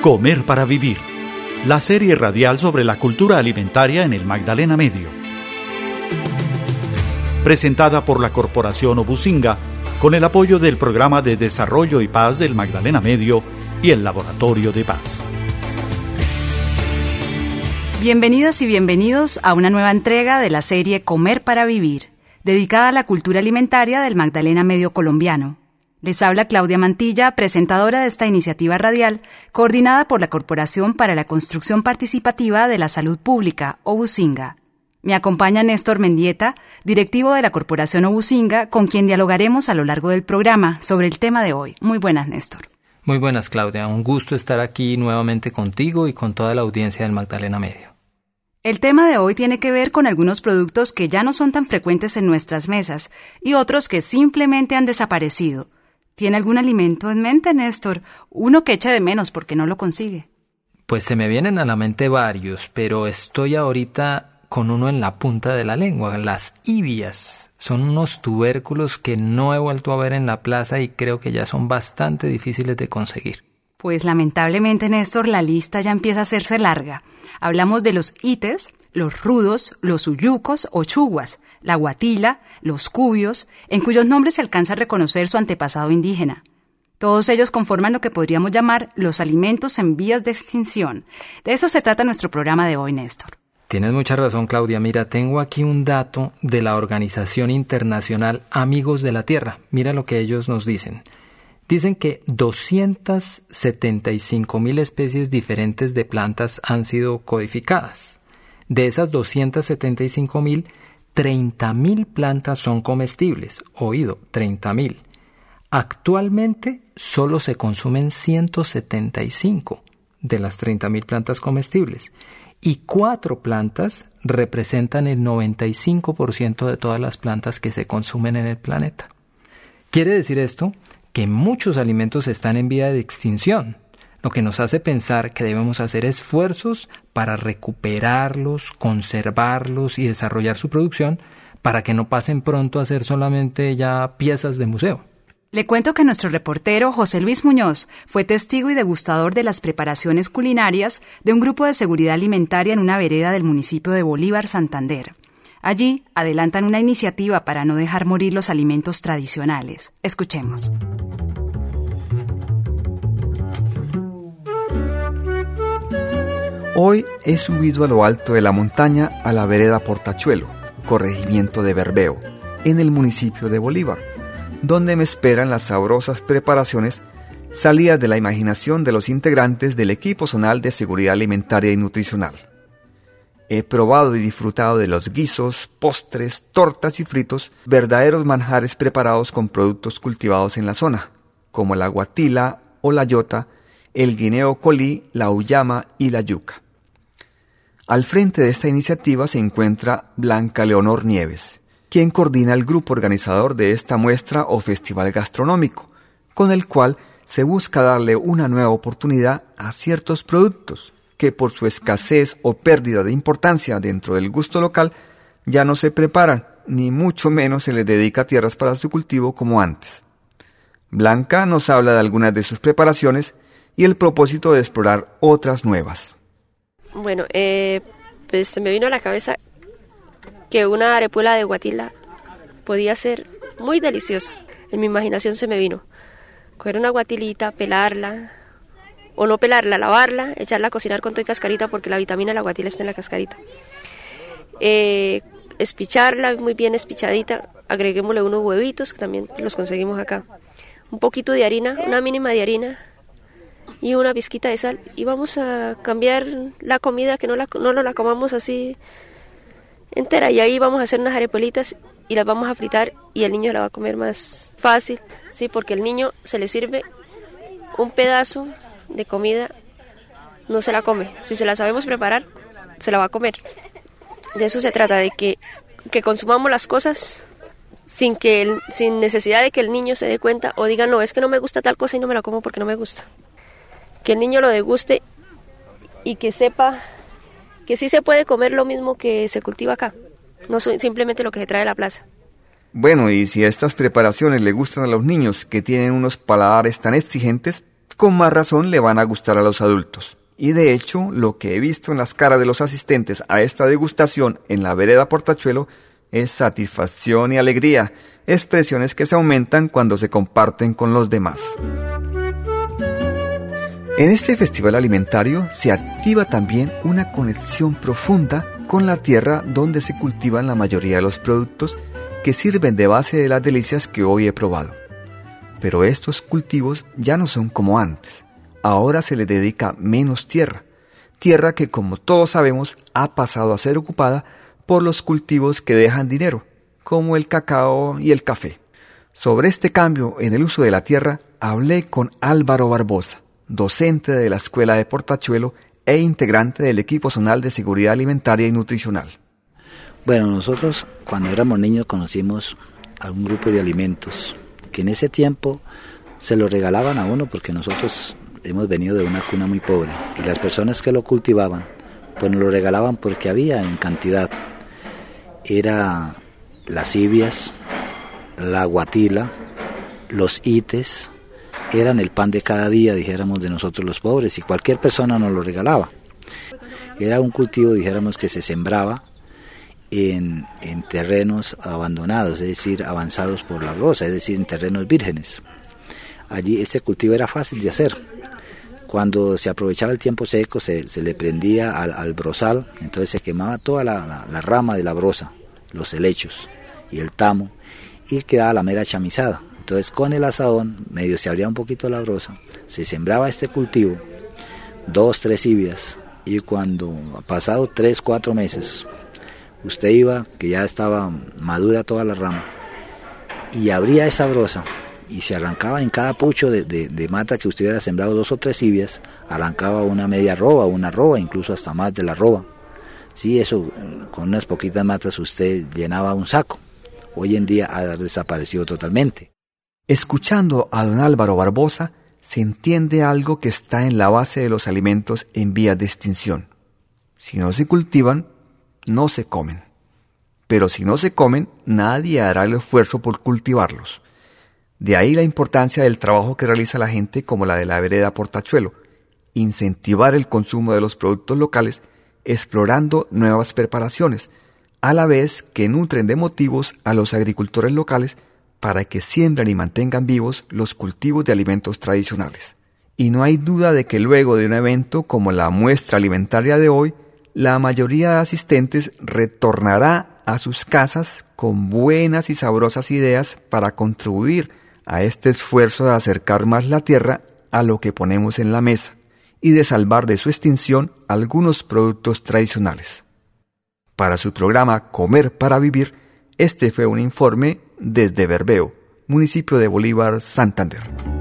Comer para Vivir, la serie radial sobre la cultura alimentaria en el Magdalena Medio. Presentada por la Corporación Obusinga, con el apoyo del Programa de Desarrollo y Paz del Magdalena Medio y el Laboratorio de Paz. Bienvenidas y bienvenidos a una nueva entrega de la serie Comer para Vivir, dedicada a la cultura alimentaria del Magdalena Medio colombiano. Les habla Claudia Mantilla, presentadora de esta iniciativa radial, coordinada por la Corporación para la Construcción Participativa de la Salud Pública, Obusinga. Me acompaña Néstor Mendieta, directivo de la Corporación Obusinga, con quien dialogaremos a lo largo del programa sobre el tema de hoy. Muy buenas, Néstor. Muy buenas, Claudia. Un gusto estar aquí nuevamente contigo y con toda la audiencia del Magdalena Medio. El tema de hoy tiene que ver con algunos productos que ya no son tan frecuentes en nuestras mesas y otros que simplemente han desaparecido. ¿Tiene algún alimento en mente, Néstor? Uno que eche de menos porque no lo consigue. Pues se me vienen a la mente varios, pero estoy ahorita con uno en la punta de la lengua, las ibias. Son unos tubérculos que no he vuelto a ver en la plaza y creo que ya son bastante difíciles de conseguir. Pues lamentablemente, Néstor, la lista ya empieza a hacerse larga. Hablamos de los ites, los rudos, los uyucos o chuguas, la guatila, los cubios, en cuyos nombres se alcanza a reconocer su antepasado indígena. Todos ellos conforman lo que podríamos llamar los alimentos en vías de extinción. De eso se trata nuestro programa de hoy, Néstor. Tienes mucha razón, Claudia. Mira, tengo aquí un dato de la Organización Internacional Amigos de la Tierra. Mira lo que ellos nos dicen. Dicen que 275,000 especies diferentes de plantas han sido codificadas. De esas 275,000, 30,000 plantas son comestibles. Oído, 30,000. Actualmente solo se consumen 175 de las 30,000 plantas comestibles. Y 4 plantas representan el 95% de todas las plantas que se consumen en el planeta. ¿Quiere decir esto? Que muchos alimentos están en vía de extinción, lo que nos hace pensar que debemos hacer esfuerzos para recuperarlos, conservarlos y desarrollar su producción para que no pasen pronto a ser solamente ya piezas de museo. Le cuento que nuestro reportero José Luis Muñoz fue testigo y degustador de las preparaciones culinarias de un grupo de seguridad alimentaria en una vereda del municipio de Bolívar, Santander. Allí adelantan una iniciativa para no dejar morir los alimentos tradicionales. Escuchemos. Hoy he subido a lo alto de la montaña a la vereda Portachuelo, corregimiento de Bermeo, en el municipio de Bolívar, donde me esperan las sabrosas preparaciones salidas de la imaginación de los integrantes del equipo zonal de seguridad alimentaria y nutricional. He probado y disfrutado de los guisos, postres, tortas y fritos, verdaderos manjares preparados con productos cultivados en la zona, como la guatila o la yota, el guineo colí, la uyama y la yuca. Al frente de esta iniciativa se encuentra Blanca Leonor Nieves, quien coordina el grupo organizador de esta muestra o festival gastronómico, con el cual se busca darle una nueva oportunidad a ciertos productos que por su escasez o pérdida de importancia dentro del gusto local ya no se preparan, ni mucho menos se les dedica tierras para su cultivo como antes. Blanca nos habla de algunas de sus preparaciones y el propósito de explorar otras nuevas. Bueno, pues se me vino a la cabeza que una arepuela de guatila podía ser muy deliciosa. En mi imaginación se me vino coger una guatilita, pelarla, o no pelarla, lavarla, echarla a cocinar con todo y cascarita porque la vitamina de la guatila está en la cascarita. Espicharla muy bien espichadita, agreguémosle unos huevitos que también los conseguimos acá. Un poquito de harina, una mínima de harina y una pizquita de sal y vamos a cambiar la comida, que no la comamos así entera, y ahí vamos a hacer unas arepolitas y las vamos a fritar y el niño la va a comer más fácil, sí, porque el niño se le sirve un pedazo de comida, no se la come. Si se la sabemos preparar, se la va a comer. De eso se trata, de que consumamos las cosas sin necesidad de que el niño se dé cuenta o diga, no, es que no me gusta tal cosa y no me la como porque no me gusta. Que el niño lo deguste y que sepa que sí se puede comer lo mismo que se cultiva acá, no simplemente lo que se trae de la plaza. Bueno, y si estas preparaciones le gustan a los niños que tienen unos paladares tan exigentes, con más razón le van a gustar a los adultos. Y de hecho, lo que he visto en las caras de los asistentes a esta degustación en la vereda Portachuelo es satisfacción y alegría, expresiones que se aumentan cuando se comparten con los demás. En este festival alimentario se activa también una conexión profunda con la tierra donde se cultivan la mayoría de los productos que sirven de base de las delicias que hoy he probado. Pero estos cultivos ya no son como antes. Ahora se le dedica menos tierra que, como todos sabemos, ha pasado a ser ocupada por los cultivos que dejan dinero, como el cacao y el café. Sobre este cambio en el uso de la tierra hablé con Álvaro Barbosa, docente de la Escuela de Portachuelo e integrante del equipo zonal de seguridad alimentaria y nutricional. Bueno, nosotros cuando éramos niños conocimos a un grupo de alimentos que en ese tiempo se lo regalaban a uno porque nosotros hemos venido de una cuna muy pobre y las personas que lo cultivaban pues nos lo regalaban porque había en cantidad. Era las cibias, la guatila, los ites, eran el pan de cada día, dijéramos, de nosotros los pobres, y cualquier persona nos lo regalaba. Era un cultivo, dijéramos, que se sembraba en terrenos abandonados, es decir, avanzados por la broza, es decir, en terrenos vírgenes. Allí este cultivo era fácil de hacer. Cuando se aprovechaba el tiempo seco, se le prendía al brozal, entonces se quemaba toda la rama de la broza, los helechos y el tamo, y quedaba la mera chamizada. Entonces con el asadón, medio se abría un poquito la broza, se sembraba este cultivo, 2, 3 cibias, y cuando pasado 3, 4 meses, usted iba, que ya estaba madura toda la rama, y abría esa broza, y se arrancaba en cada pucho de mata que usted hubiera sembrado 2 o 3 cibias, arrancaba una media arroba, una arroba, incluso hasta más de la arroba. Sí, eso, con unas poquitas matas usted llenaba un saco. Hoy en día ha desaparecido totalmente. Escuchando a don Álvaro Barbosa, se entiende algo que está en la base de los alimentos en vías de extinción. Si no se cultivan, no se comen. Pero si no se comen, nadie hará el esfuerzo por cultivarlos. De ahí la importancia del trabajo que realiza la gente como la de la vereda Portachuelo, incentivar el consumo de los productos locales, explorando nuevas preparaciones, a la vez que nutren de motivos a los agricultores locales para que siembren y mantengan vivos los cultivos de alimentos tradicionales. Y no hay duda de que luego de un evento como la muestra alimentaria de hoy, la mayoría de asistentes retornará a sus casas con buenas y sabrosas ideas para contribuir a este esfuerzo de acercar más la tierra a lo que ponemos en la mesa y de salvar de su extinción algunos productos tradicionales. Para su programa Comer para Vivir, este fue un informe desde Berbeo, municipio de Bolívar, Santander.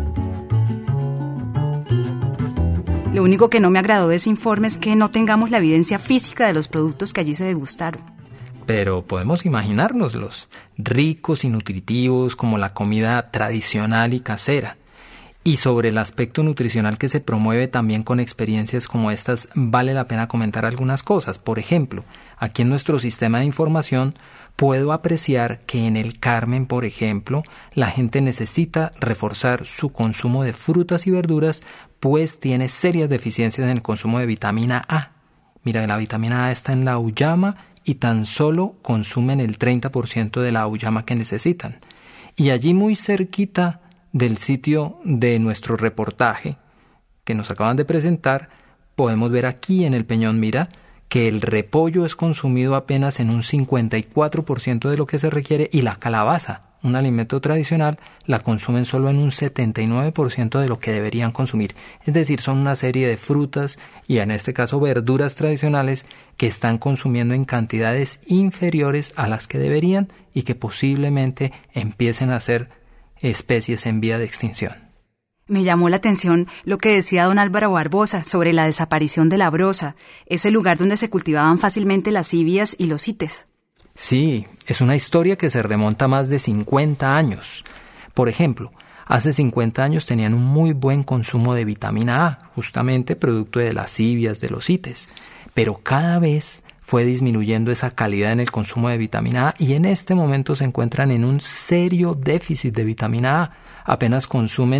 Lo único que no me agradó de ese informe es que no tengamos la evidencia física de los productos que allí se degustaron. Pero podemos imaginárnoslos, ricos y nutritivos como la comida tradicional y casera. Y sobre el aspecto nutricional que se promueve también con experiencias como estas, vale la pena comentar algunas cosas. Por ejemplo, aquí en nuestro sistema de información puedo apreciar que en el Carmen, por ejemplo, la gente necesita reforzar su consumo de frutas y verduras, pues tiene serias deficiencias en el consumo de vitamina A. Mira, la vitamina A está en la auyama y tan solo consumen el 30% de la auyama que necesitan. Y allí muy cerquita del sitio de nuestro reportaje que nos acaban de presentar, podemos ver aquí en el Peñón Mira que el repollo es consumido apenas en un 54% de lo que se requiere y la calabaza, un alimento tradicional, la consumen solo en un 79% de lo que deberían consumir. Es decir, son una serie de frutas y en este caso verduras tradicionales que están consumiendo en cantidades inferiores a las que deberían y que posiblemente empiecen a ser especies en vía de extinción. Me llamó la atención lo que decía don Álvaro Barbosa sobre la desaparición de la broza, ese lugar donde se cultivaban fácilmente las cibias y los ites. Sí, es una historia que se remonta a más de 50 años. Por ejemplo, hace 50 años tenían un muy buen consumo de vitamina A, justamente producto de las cibias, de los ites, pero cada vez fue disminuyendo esa calidad en el consumo de vitamina A y en este momento se encuentran en un serio déficit de vitamina A. Apenas consumen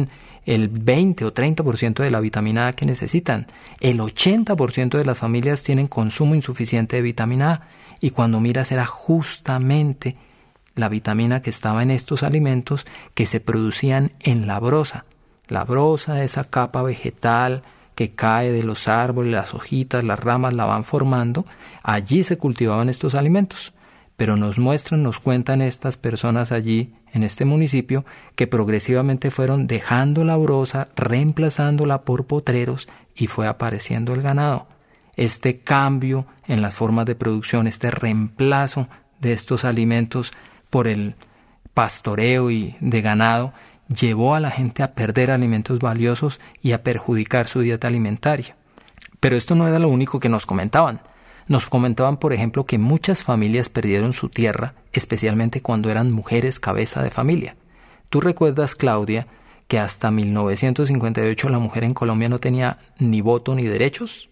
el 20 o 30% de la vitamina A que necesitan. El 80% de las familias tienen consumo insuficiente de vitamina A, y cuando miras era justamente la vitamina que estaba en estos alimentos que se producían en la brosa. La brosa, esa capa vegetal que cae de los árboles, las hojitas, las ramas la van formando, allí se cultivaban estos alimentos. Pero nos cuentan estas personas allí en este municipio que progresivamente fueron dejando la brosa, reemplazándola por potreros, y fue apareciendo el ganado. Este cambio en las formas de producción, este reemplazo de estos alimentos por el pastoreo y de ganado, llevó a la gente a perder alimentos valiosos y a perjudicar su dieta alimentaria. Pero esto no era lo único que nos comentaban. Nos comentaban, por ejemplo, que muchas familias perdieron su tierra, especialmente cuando eran mujeres cabeza de familia. ¿Tú recuerdas, Claudia, que hasta 1958 la mujer en Colombia no tenía ni voto ni derechos?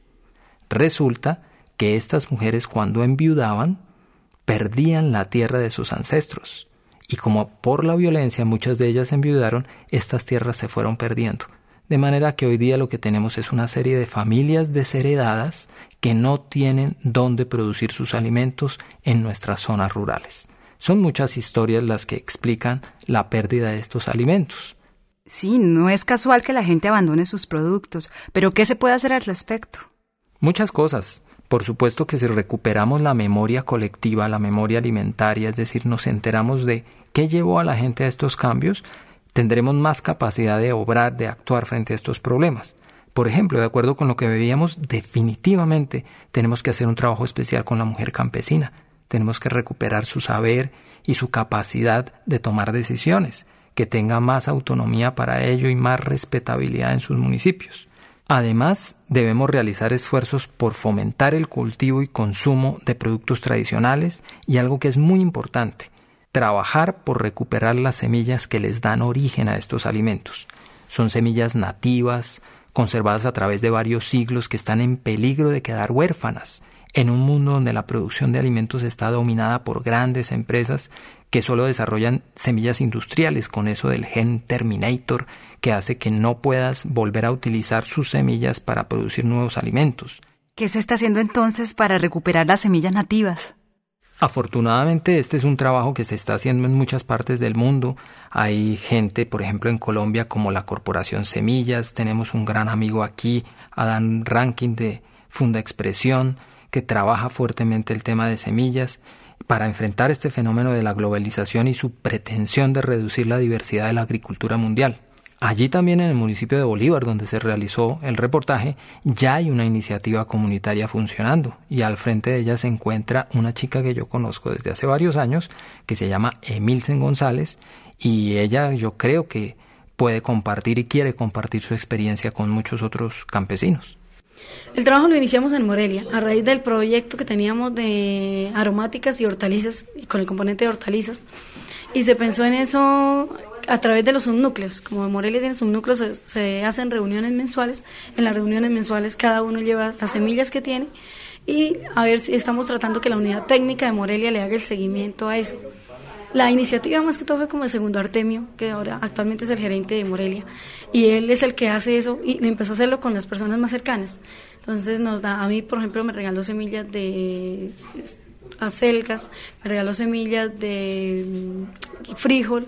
Resulta que estas mujeres, cuando enviudaban, perdían la tierra de sus ancestros. Y como por la violencia muchas de ellas enviudaron, estas tierras se fueron perdiendo. De manera que hoy día lo que tenemos es una serie de familias desheredadas que no tienen dónde producir sus alimentos en nuestras zonas rurales. Son muchas historias las que explican la pérdida de estos alimentos. Sí, no es casual que la gente abandone sus productos, pero ¿qué se puede hacer al respecto? Muchas cosas. Por supuesto que si recuperamos la memoria colectiva, la memoria alimentaria, es decir, nos enteramos de qué llevó a la gente a estos cambios, tendremos más capacidad de obrar, de actuar frente a estos problemas. Por ejemplo, de acuerdo con lo que veíamos, definitivamente tenemos que hacer un trabajo especial con la mujer campesina. Tenemos que recuperar su saber y su capacidad de tomar decisiones, que tenga más autonomía para ello y más respetabilidad en sus municipios. Además, debemos realizar esfuerzos por fomentar el cultivo y consumo de productos tradicionales y algo que es muy importante, trabajar por recuperar las semillas que les dan origen a estos alimentos. Son semillas nativas, conservadas a través de varios siglos, que están en peligro de quedar huérfanas en un mundo donde la producción de alimentos está dominada por grandes empresas que solo desarrollan semillas industriales con eso del gen Terminator, que hace que no puedas volver a utilizar sus semillas para producir nuevos alimentos. ¿Qué se está haciendo entonces para recuperar las semillas nativas? Afortunadamente este es un trabajo que se está haciendo en muchas partes del mundo. Hay gente, por ejemplo, en Colombia como la Corporación Semillas. Tenemos un gran amigo aquí, Adán Rankin de Funda Expresión, que trabaja fuertemente el tema de semillas para enfrentar este fenómeno de la globalización y su pretensión de reducir la diversidad de la agricultura mundial. Allí también en el municipio de Bolívar, donde se realizó el reportaje, ya hay una iniciativa comunitaria funcionando, y al frente de ella se encuentra una chica que yo conozco desde hace varios años, que se llama Emilsen González, y ella yo creo que puede compartir y quiere compartir su experiencia con muchos otros campesinos. El trabajo lo iniciamos en Morelia, a raíz del proyecto que teníamos de aromáticas y hortalizas, y con el componente de hortalizas, y se pensó en eso a través de los subnúcleos. Como Morelia tiene subnúcleos, se hacen reuniones mensuales. En las reuniones mensuales cada uno lleva las semillas que tiene, y a ver si estamos tratando que la unidad técnica de Morelia le haga el seguimiento a eso. La iniciativa más que todo fue como el segundo Artemio, que ahora actualmente es el gerente de Morelia, y él es el que hace eso, y empezó a hacerlo con las personas más cercanas. Entonces a mí, por ejemplo, me regaló semillas de acelgas, me regaló semillas de frijol,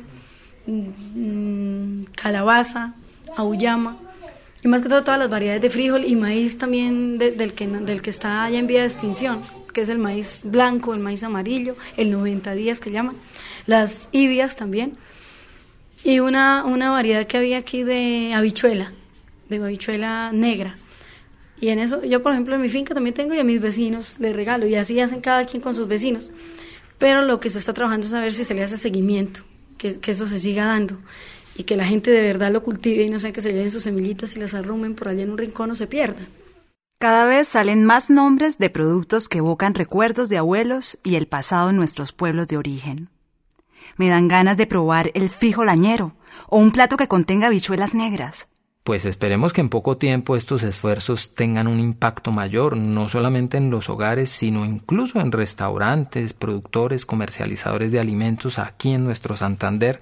calabaza, auyama, y más que todo todas las variedades de frijol y maíz también del que está ya en vía de extinción, que es el maíz blanco, el maíz amarillo, el 90 días que llaman, las ibias también, y una variedad que había aquí de habichuela negra. Y en eso, yo por ejemplo en mi finca también tengo, y a mis vecinos les regalo, y así hacen cada quien con sus vecinos. Pero lo que se está trabajando es a ver si se le hace seguimiento, que eso se siga dando, y que la gente de verdad lo cultive, y no sea que se lleven sus semillitas y las arrumen por allá en un rincón o se pierdan. Cada vez salen más nombres de productos que evocan recuerdos de abuelos y el pasado en nuestros pueblos de origen. Me dan ganas de probar el frijol añero o un plato que contenga habichuelas negras. Pues esperemos que en poco tiempo estos esfuerzos tengan un impacto mayor, no solamente en los hogares, sino incluso en restaurantes, productores, comercializadores de alimentos aquí en nuestro Santander,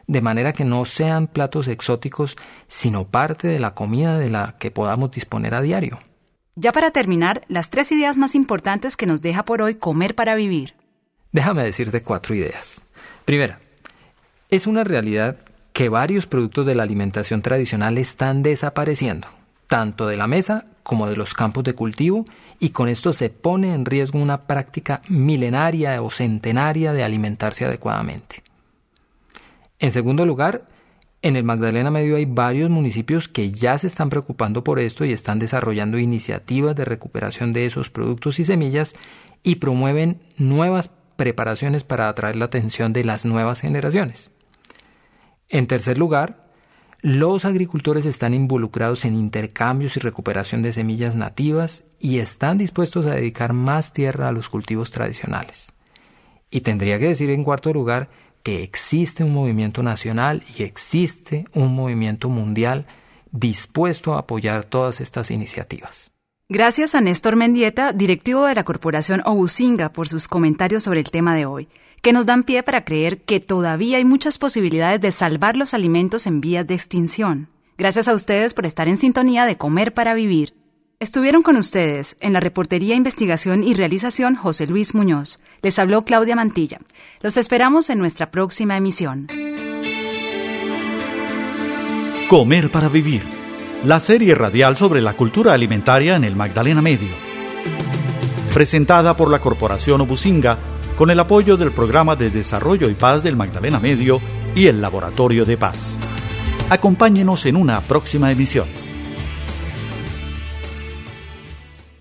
de manera que no sean platos exóticos, sino parte de la comida de la que podamos disponer a diario. Ya para terminar, las 3 ideas más importantes que nos deja por hoy Comer para Vivir. Déjame decirte 4 ideas. Primera, es una realidad que varios productos de la alimentación tradicional están desapareciendo, tanto de la mesa como de los campos de cultivo, y con esto se pone en riesgo una práctica milenaria o centenaria de alimentarse adecuadamente. En segundo lugar, en el Magdalena Medio hay varios municipios que ya se están preocupando por esto y están desarrollando iniciativas de recuperación de esos productos y semillas y promueven nuevas preparaciones para atraer la atención de las nuevas generaciones. En tercer lugar, los agricultores están involucrados en intercambios y recuperación de semillas nativas y están dispuestos a dedicar más tierra a los cultivos tradicionales. Y tendría que decir en cuarto lugar que existe un movimiento nacional y existe un movimiento mundial dispuesto a apoyar todas estas iniciativas. Gracias a Néstor Mendieta, directivo de la Corporación Obusinga, por sus comentarios sobre el tema de hoy, que nos dan pie para creer que todavía hay muchas posibilidades de salvar los alimentos en vías de extinción. Gracias a ustedes por estar en sintonía de Comer para Vivir. Estuvieron con ustedes en la reportería, investigación y realización José Luis Muñoz. Les habló Claudia Mantilla. Los esperamos en nuestra próxima emisión. Comer para Vivir, la serie radial sobre la cultura alimentaria en el Magdalena Medio. Presentada por la Corporación Obusinga con el apoyo del Programa de Desarrollo y Paz del Magdalena Medio y el Laboratorio de Paz. Acompáñenos en una próxima emisión.